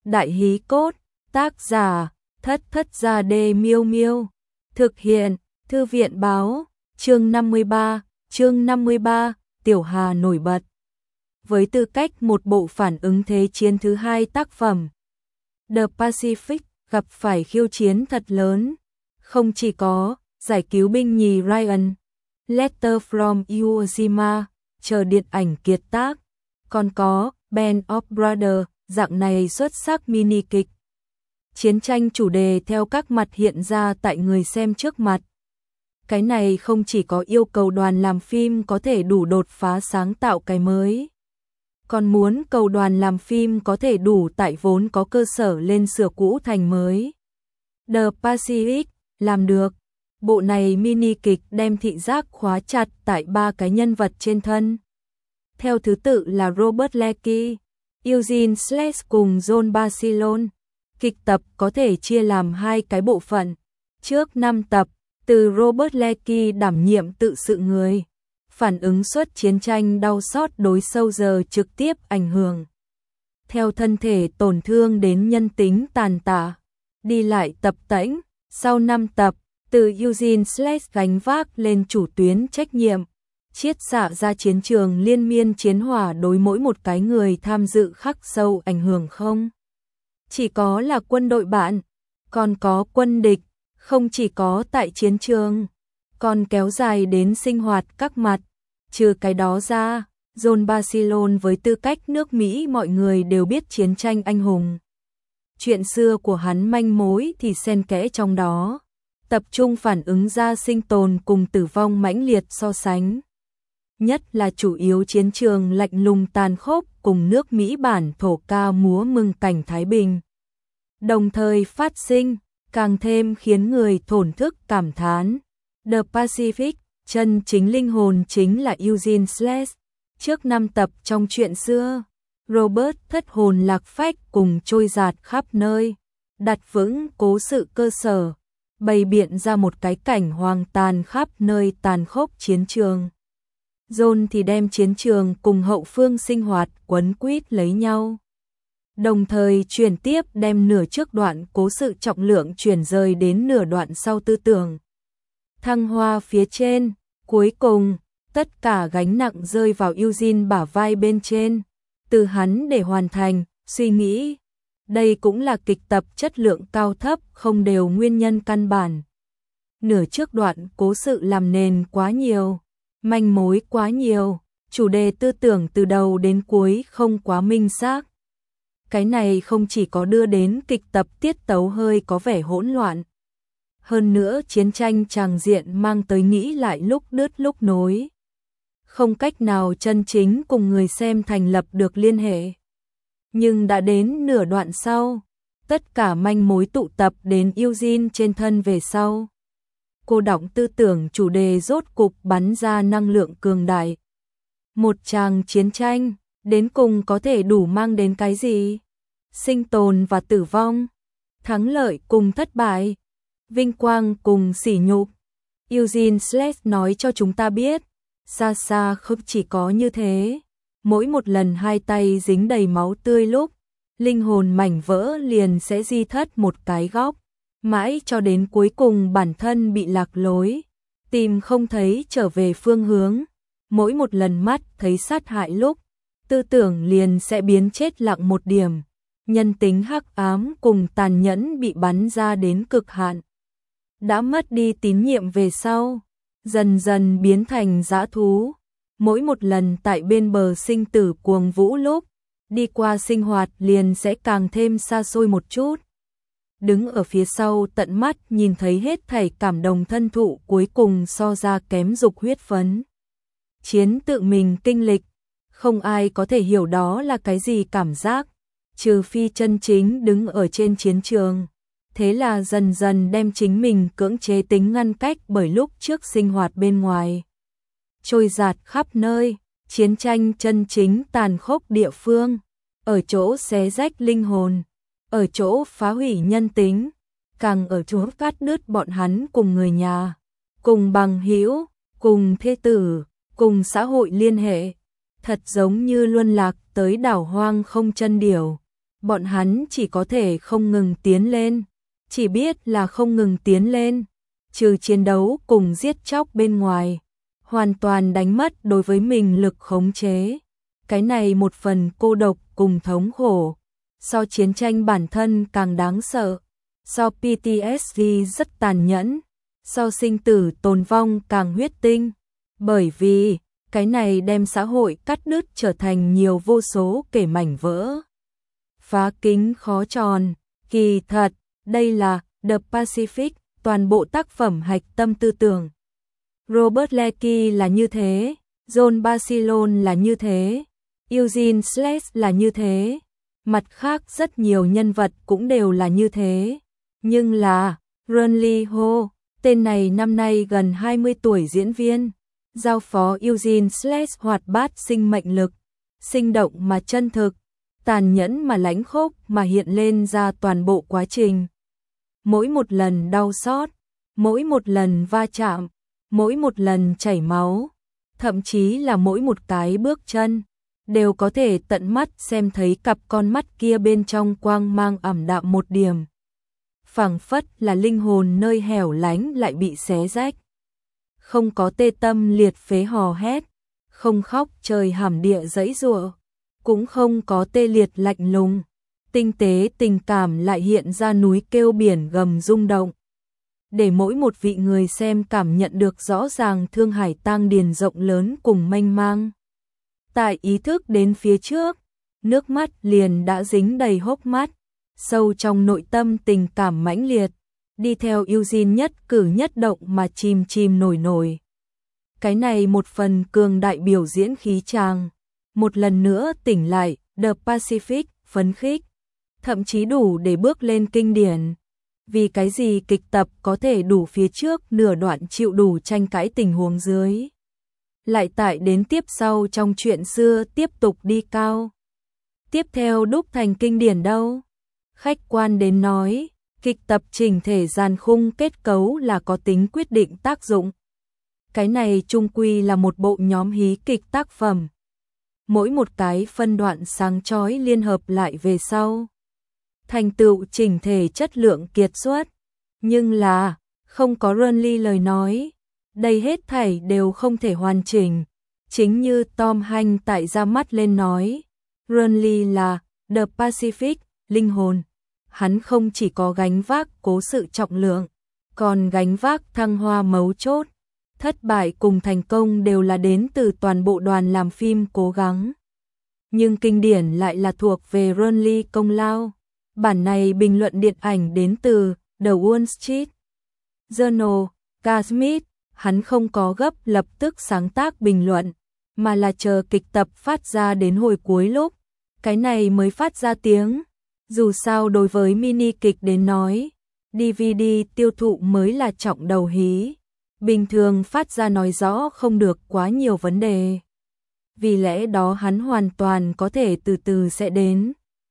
Đại hí cốt, tác giả, Thất Thất Gia Đê Miêu Miêu. Thực hiện, Thư viện báo, chương 53, Tiểu Hà nổi bật. Với tư cách một bộ phản ứng thế chiến thứ hai tác phẩm, The Pacific gặp phải khiêu chiến thật lớn. Không chỉ có giải cứu binh nhì Ryan, Letter from Iwo Jima, chờ điện ảnh kiệt tác, còn có Band of Brothers, dạng này xuất sắc mini kịch. Chiến tranh chủ đề theo các mặt hiện ra tại người xem trước mặt. Cái này không chỉ có yêu cầu đoàn làm phim có thể đủ đột phá sáng tạo cái mới, còn muốn cầu đoàn làm phim có thể đủ tại vốn có cơ sở lên sửa cũ thành mới. The Pacific làm được. Bộ này mini kịch đem thị giác khóa chặt tại 3 cái nhân vật trên thân. Theo thứ tự là Robert Leakey, Eugene Sless cùng John Basilone. Kịch tập có thể chia làm 2 cái bộ phận. Trước 5 tập, từ Robert Leakey đảm nhiệm tự sự người, phản ứng suốt chiến tranh đau xót đối sâu giờ trực tiếp ảnh hưởng. Theo thân thể tổn thương đến nhân tính tàn tạ, đi lại tập tễnh. Sau 5 tập, từ Eugene Sless gánh vác lên chủ tuyến trách nhiệm, chiết xạ ra chiến trường liên miên chiến hỏa đối mỗi một cái người tham dự khắc sâu ảnh hưởng không chỉ có là quân đội bạn, còn có quân địch, không chỉ có tại chiến trường, còn kéo dài đến sinh hoạt các mặt. Trừ cái đó ra, John Basilone với tư cách nước Mỹ mọi người đều biết chiến tranh anh hùng. Chuyện xưa của hắn manh mối thì xen kẽ trong đó, tập trung phản ứng ra sinh tồn cùng tử vong mãnh liệt so sánh. Nhất là chủ yếu chiến trường lạnh lùng tàn khốc cùng nước Mỹ bản thổ ca múa mừng cảnh Thái Bình. Đồng thời phát sinh, càng thêm khiến người thổn thức cảm thán. The Pacific, chân chính linh hồn chính là Eugene Sless. Trước 5 tập trong chuyện xưa, Robert thất hồn lạc phách cùng trôi dạt khắp nơi, đặt vững cố sự cơ sở, bày biện ra một cái cảnh hoang tàn khắp nơi tàn khốc chiến trường. John thì đem chiến trường cùng hậu phương sinh hoạt quấn quýt lấy nhau. Đồng thời chuyển tiếp đem nửa trước đoạn cố sự trọng lượng chuyển rời đến nửa đoạn sau tư tưởng. Thăng hoa phía trên, cuối cùng, tất cả gánh nặng rơi vào Eugene bả vai bên trên, từ hắn để hoàn thành, suy nghĩ. Đây cũng là kịch tập chất lượng cao thấp không đều nguyên nhân căn bản. Nửa trước đoạn cố sự làm nền quá nhiều, manh mối quá nhiều, chủ đề tư tưởng từ đầu đến cuối không quá minh xác. Cái này không chỉ có đưa đến kịch tập tiết tấu hơi có vẻ hỗn loạn. Hơn nữa chiến tranh tràng diện mang tới nghĩ lại lúc đứt lúc nối. Không cách nào chân chính cùng người xem thành lập được liên hệ. Nhưng đã đến nửa đoạn sau, tất cả manh mối tụ tập đến Eugene trên thân về sau. Cô đọng tư tưởng chủ đề rốt cục bắn ra năng lượng cường đại. Một tràng chiến tranh, đến cùng có thể đủ mang đến cái gì? Sinh tồn và tử vong, thắng lợi cùng thất bại, vinh quang cùng sỉ nhục. Eugene Sless nói cho chúng ta biết, xa xa không chỉ có như thế. Mỗi một lần hai tay dính đầy máu tươi lúc, linh hồn mảnh vỡ liền sẽ di thất một cái góc, mãi cho đến cuối cùng bản thân bị lạc lối, tìm không thấy trở về phương hướng. Mỗi một lần mắt thấy sát hại lúc, tư tưởng liền sẽ biến chết lặng một điểm, nhân tính hắc ám cùng tàn nhẫn bị bắn ra đến cực hạn. Đã mất đi tín nhiệm về sau, dần dần biến thành dã thú. Mỗi một lần tại bên bờ sinh tử cuồng vũ lúc, đi qua sinh hoạt liền sẽ càng thêm xa xôi một chút. Đứng ở phía sau tận mắt nhìn thấy hết thảy cảm động thân thụ cuối cùng so ra kém dục huyết phấn. Chiến tự mình kinh lịch, không ai có thể hiểu đó là cái gì cảm giác, trừ phi chân chính đứng ở trên chiến trường. Thế là dần dần đem chính mình cưỡng chế tính ngăn cách bởi lúc trước sinh hoạt bên ngoài. Trôi dạt khắp nơi, chiến tranh chân chính tàn khốc địa phương, ở chỗ xé rách linh hồn, ở chỗ phá hủy nhân tính, càng ở chỗ cắt đứt bọn hắn cùng người nhà, cùng bằng hữu, cùng thê tử, cùng xã hội liên hệ. Thật giống như luân lạc tới đảo hoang không chân điểu, bọn hắn chỉ có thể không ngừng tiến lên, chỉ biết là không ngừng tiến lên, trừ chiến đấu cùng giết chóc bên ngoài, hoàn toàn đánh mất đối với mình lực khống chế. Cái này một phần cô độc cùng thống khổ, so chiến tranh bản thân càng đáng sợ, so PTSD rất tàn nhẫn, so sinh tử tồn vong càng huyết tinh, bởi vì cái này đem xã hội cắt đứt trở thành nhiều vô số kể mảnh vỡ. Phá kính khó tròn, kỳ thật, đây là The Pacific, toàn bộ tác phẩm hạch tâm tư tưởng. Robert Lecky là như thế, John Basilone là như thế, Eugene Sledge là như thế, mặt khác rất nhiều nhân vật cũng đều là như thế. Nhưng là, Ron Lee Ho, tên này năm nay gần 20 tuổi diễn viên, giao phó Eugene Sledge hoạt bát sinh mệnh lực, sinh động mà chân thực, tàn nhẫn mà lãnh khốc mà hiện lên ra toàn bộ quá trình. Mỗi một lần đau xót, mỗi một lần va chạm, mỗi một lần chảy máu, thậm chí là mỗi một cái bước chân, đều có thể tận mắt xem thấy cặp con mắt kia bên trong quang mang ảm đạm một điểm. Phảng phất là linh hồn nơi hẻo lánh lại bị xé rách. Không có tê tâm liệt phế hò hét, không khóc trời hàm địa giãy giụa, cũng không có tê liệt lạnh lùng. Tinh tế tình cảm lại hiện ra núi kêu biển gầm rung động. Để mỗi một vị người xem cảm nhận được rõ ràng thương hải tang điền rộng lớn cùng mênh mang. Tại ý thức đến phía trước, nước mắt liền đã dính đầy hốc mắt, sâu trong nội tâm tình cảm mãnh liệt, đi theo Eugene nhất cử nhất động mà chìm chìm nổi nổi. Cái này một phần cường đại biểu diễn khí tràng, một lần nữa tỉnh lại, The Pacific, phấn khích, thậm chí đủ để bước lên kinh điển. Vì cái gì kịch tập có thể đủ phía trước nửa đoạn chịu đủ tranh cãi tình huống dưới. Lại tại đến tiếp sau trong chuyện xưa tiếp tục đi cao. Tiếp theo đúc thành kinh điển đâu? Khách quan đến nói, kịch tập chỉnh thể dàn khung kết cấu là có tính quyết định tác dụng. Cái này chung quy là một bộ nhóm hí kịch tác phẩm. Mỗi một cái phân đoạn sáng chói liên hợp lại về sau, thành tựu chỉnh thể chất lượng kiệt xuất. Nhưng là, không có Ron Lee lời nói, đây hết thảy đều không thể hoàn chỉnh. Chính như Tom Hanks tại ra mắt lên nói, Ron Lee là The Pacific, linh hồn. Hắn không chỉ có gánh vác cố sự trọng lượng, còn gánh vác thăng hoa mấu chốt. Thất bại cùng thành công đều là đến từ toàn bộ đoàn làm phim cố gắng. Nhưng kinh điển lại là thuộc về Ron Lee công lao. Bản này bình luận điện ảnh đến từ The Wall Street Journal. K. Smith, hắn không có gấp lập tức sáng tác bình luận, mà là chờ kịch tập phát ra đến hồi cuối lúc, cái này mới phát ra tiếng. Dù sao đối với mini kịch đến nói, DVD tiêu thụ mới là trọng đầu hí. Bình thường phát ra nói rõ không được quá nhiều vấn đề. Vì lẽ đó hắn hoàn toàn có thể từ từ sẽ đến.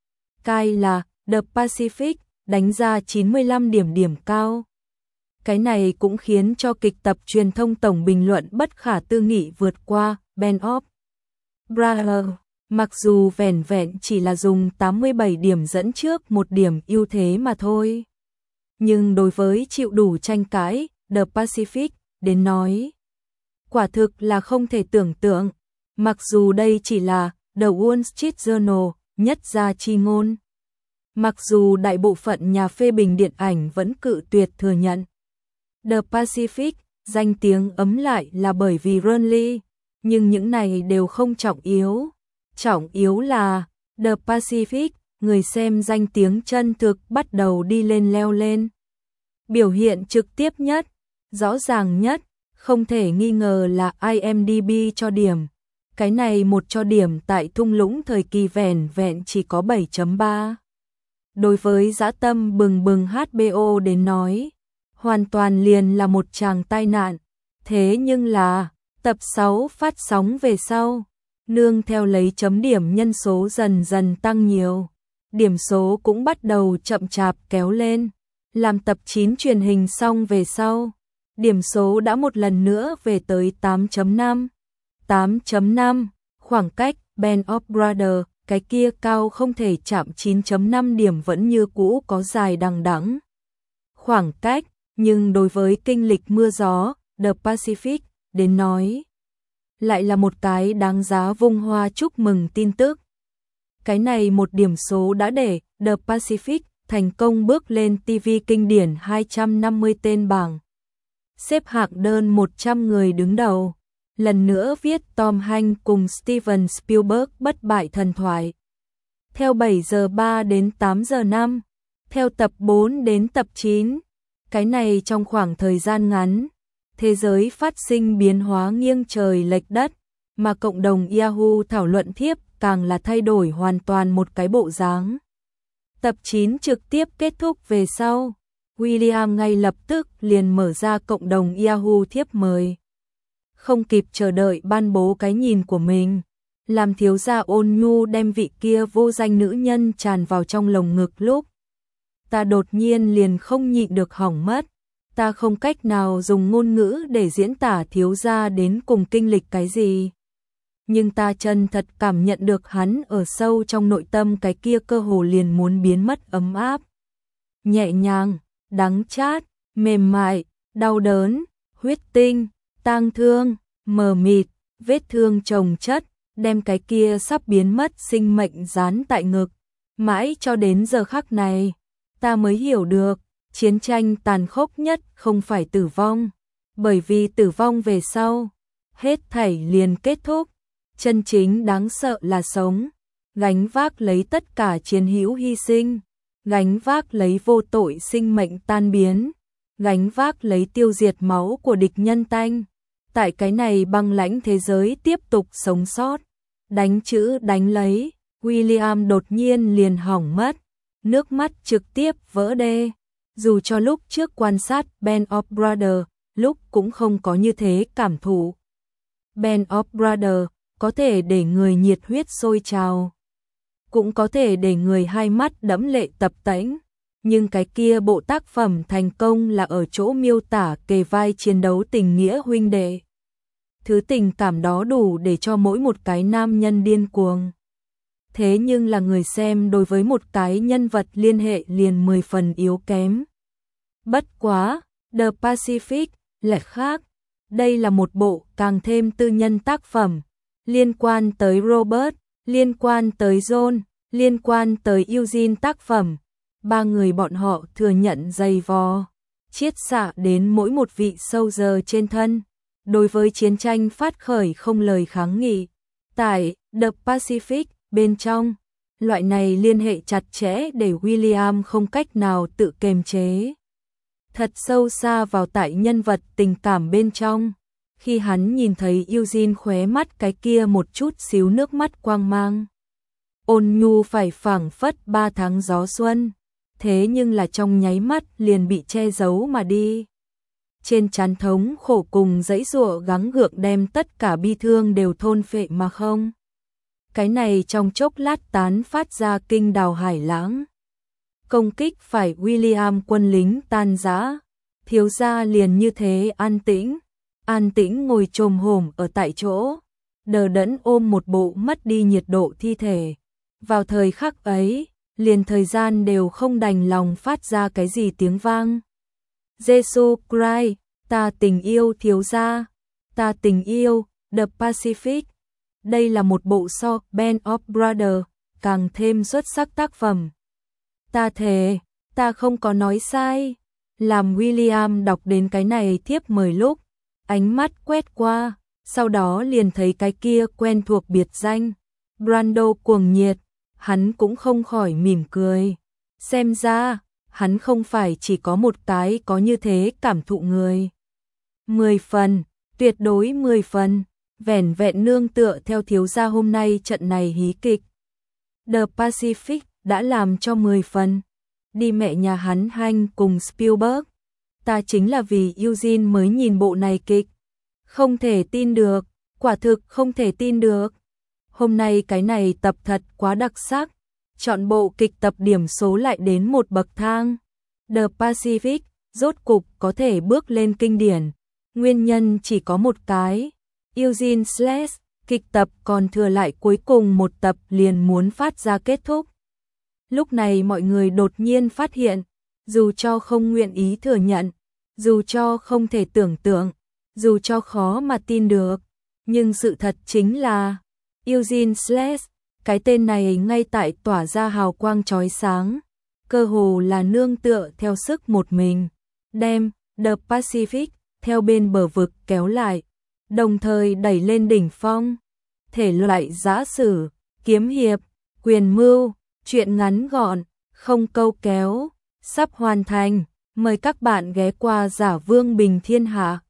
Cái là The Pacific, đánh ra 95 điểm cao. Cái này cũng khiến cho kịch tập truyền thông tổng bình luận bất khả tư nghị vượt qua Band of Brothers. Mặc dù vẻn vẹn chỉ là dùng 87 điểm dẫn trước một điểm ưu thế mà thôi. Nhưng đối với chịu đủ tranh cãi, The Pacific, đến nói, quả thực là không thể tưởng tượng. Mặc dù đây chỉ là The Wall Street Journal, nhất gia chi ngôn. Mặc dù đại bộ phận nhà phê bình điện ảnh vẫn cự tuyệt thừa nhận. The Pacific, danh tiếng ấm lại là bởi vì Ron Lee, nhưng những này đều không trọng yếu. Trọng yếu là The Pacific, người xem danh tiếng chân thực bắt đầu đi lên leo lên. Biểu hiện trực tiếp nhất, rõ ràng nhất, không thể nghi ngờ là IMDb cho điểm. Cái này một cho điểm tại thung lũng thời kỳ vẻn vẹn chỉ có 7.3. Đối với dã tâm bừng bừng HBO đến nói, hoàn toàn liền là một tràng tai nạn. Thế nhưng là, tập 6 phát sóng về sau, nương theo lấy chấm điểm nhân số dần dần tăng nhiều, điểm số cũng bắt đầu chậm chạp kéo lên. Làm tập 9 truyền hình xong về sau, điểm số đã một lần nữa về tới 8.5. 8.5, khoảng cách Band of Brothers cái kia cao không thể chạm 9.5 điểm vẫn như cũ có dài đằng đẵng khoảng cách, nhưng đối với kinh lịch mưa gió, The Pacific, đến nói, lại là một cái đáng giá vung hoa chúc mừng tin tức. Cái này một điểm số đã để The Pacific thành công bước lên TV kinh điển 250 tên bảng. Xếp hạng đơn 100 người đứng đầu. Lần nữa viết Tom Hanks cùng Steven Spielberg bất bại thần thoại. Theo 7 giờ 3 đến 8 giờ 5. Theo tập 4 đến tập 9. Cái này trong khoảng thời gian ngắn, thế giới phát sinh biến hóa nghiêng trời lệch đất, mà cộng đồng Yahoo thảo luận thiếp càng là thay đổi hoàn toàn một cái bộ dáng. Tập 9 trực tiếp kết thúc về sau, William ngay lập tức liền mở ra cộng đồng Yahoo thiếp mời. Không kịp chờ đợi ban bố cái nhìn của mình, làm thiếu gia ôn nhu đem vị kia vô danh nữ nhân tràn vào trong lồng ngực lúc. Ta đột nhiên liền không nhịn được hỏng mất, ta không cách nào dùng ngôn ngữ để diễn tả thiếu gia đến cùng kinh lịch cái gì. Nhưng ta chân thật cảm nhận được hắn ở sâu trong nội tâm cái kia cơ hồ liền muốn biến mất ấm áp. Nhẹ nhàng, đắng chát, mềm mại, đau đớn, huyết tinh, tang thương, mờ mịt, vết thương chồng chất, đem cái kia sắp biến mất sinh mệnh dán tại ngực. Mãi cho đến giờ khắc này, ta mới hiểu được, chiến tranh tàn khốc nhất không phải tử vong, bởi vì tử vong về sau, hết thảy liền kết thúc. Chân chính đáng sợ là sống, gánh vác lấy tất cả chiến hữu hy sinh, gánh vác lấy vô tội sinh mệnh tan biến, gánh vác lấy tiêu diệt máu của địch nhân tanh. Tại cái này băng lãnh thế giới tiếp tục sống sót, đánh chữ đánh lấy, William đột nhiên liền hỏng mất, nước mắt trực tiếp vỡ đê. Dù cho lúc trước quan sát Band of Brothers, lúc cũng không có như thế cảm thụ. Band of Brothers có thể để người nhiệt huyết sôi trào, cũng có thể để người hai mắt đẫm lệ tập tễnh, nhưng cái kia bộ tác phẩm thành công là ở chỗ miêu tả kề vai chiến đấu tình nghĩa huynh đệ. Thứ tình cảm đó đủ để cho mỗi một cái nam nhân điên cuồng. Thế nhưng là người xem đối với một cái nhân vật liên hệ liền 10 phần yếu kém. Bất quá, The Pacific lại khác. Đây là một bộ càng thêm tư nhân tác phẩm, liên quan tới Robert, liên quan tới John, liên quan tới Eugene tác phẩm. Ba người bọn họ thừa nhận dày vò, chiết xạ đến mỗi một vị soldier trên thân. Đối với chiến tranh phát khởi không lời kháng nghị. Tại The Pacific bên trong, loại này liên hệ chặt chẽ để William không cách nào tự kiềm chế. Thật sâu xa vào tại nhân vật tình cảm bên trong. Khi hắn nhìn thấy Eugene khóe mắt cái kia một chút xíu nước mắt quang mang. Ôn nhu phải phảng phất 3 tháng gió xuân, thế nhưng là trong nháy mắt liền bị che giấu mà đi. Trên trán thống khổ cùng dãy dụa gắng gượng đem tất cả bi thương đều thôn phệ mà không. Cái này trong chốc lát tán phát ra kinh đào hải lãng. Công kích phải William quân lính tan rã, thiếu gia liền như thế an tĩnh ngồi chồm hổm ở tại chỗ, đờ đẫn ôm một bộ mất đi nhiệt độ thi thể. Vào thời khắc ấy, liền thời gian đều không đành lòng phát ra cái gì tiếng vang. Jesus Christ, ta tình yêu thiếu gia, ta tình yêu The Pacific. Đây là một bộ so Band of Brothers càng thêm xuất sắc tác phẩm. Ta thề, ta không có nói sai. Làm William đọc đến cái này thiếp mời lúc, ánh mắt quét qua, sau đó liền thấy cái kia quen thuộc biệt danh. Brando cuồng nhiệt, hắn cũng không khỏi mỉm cười. Xem ra, hắn không phải chỉ có một cái có như thế cảm thụ người. 10 phần, tuyệt đối 10 phần, vẻn vẹn nương tựa theo thiếu gia hôm nay trận này hí kịch. The Pacific đã làm cho 10 phần. Đi mẹ nhà hắn Hanks cùng Spielberg. Ta chính là vì Eugene mới nhìn bộ này kịch. Không thể tin được, quả thực không thể tin được. Hôm nay cái này tập thật quá đặc sắc. Chọn bộ kịch tập điểm số lại đến một bậc thang. The Pacific rốt cục có thể bước lên kinh điển. Nguyên nhân chỉ có một cái. Eugene Slade Kịch tập còn thừa lại cuối cùng một tập liền muốn phát ra kết thúc. Lúc này mọi người đột nhiên phát hiện, dù cho không nguyện ý thừa nhận, dù cho không thể tưởng tượng, dù cho khó mà tin được, nhưng sự thật chính là Eugene Sless, cái tên này ngay tại tỏa ra hào quang chói sáng, cơ hồ là nương tựa theo sức một mình, đem The Pacific theo bên bờ vực kéo lại, đồng thời đẩy lên đỉnh phong. Thể loại giã sử, kiếm hiệp, quyền mưu, truyện ngắn gọn, không câu kéo, sắp hoàn thành, mời các bạn ghé qua Giả Vương Bình Thiên Hạ.